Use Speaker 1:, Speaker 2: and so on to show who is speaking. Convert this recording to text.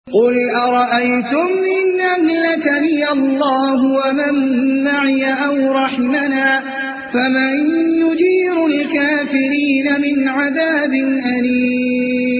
Speaker 1: قل أرأيتم إن أهلكني الله ومن معي أو رحمنا فمن يجير الكافرين من عذاب أليم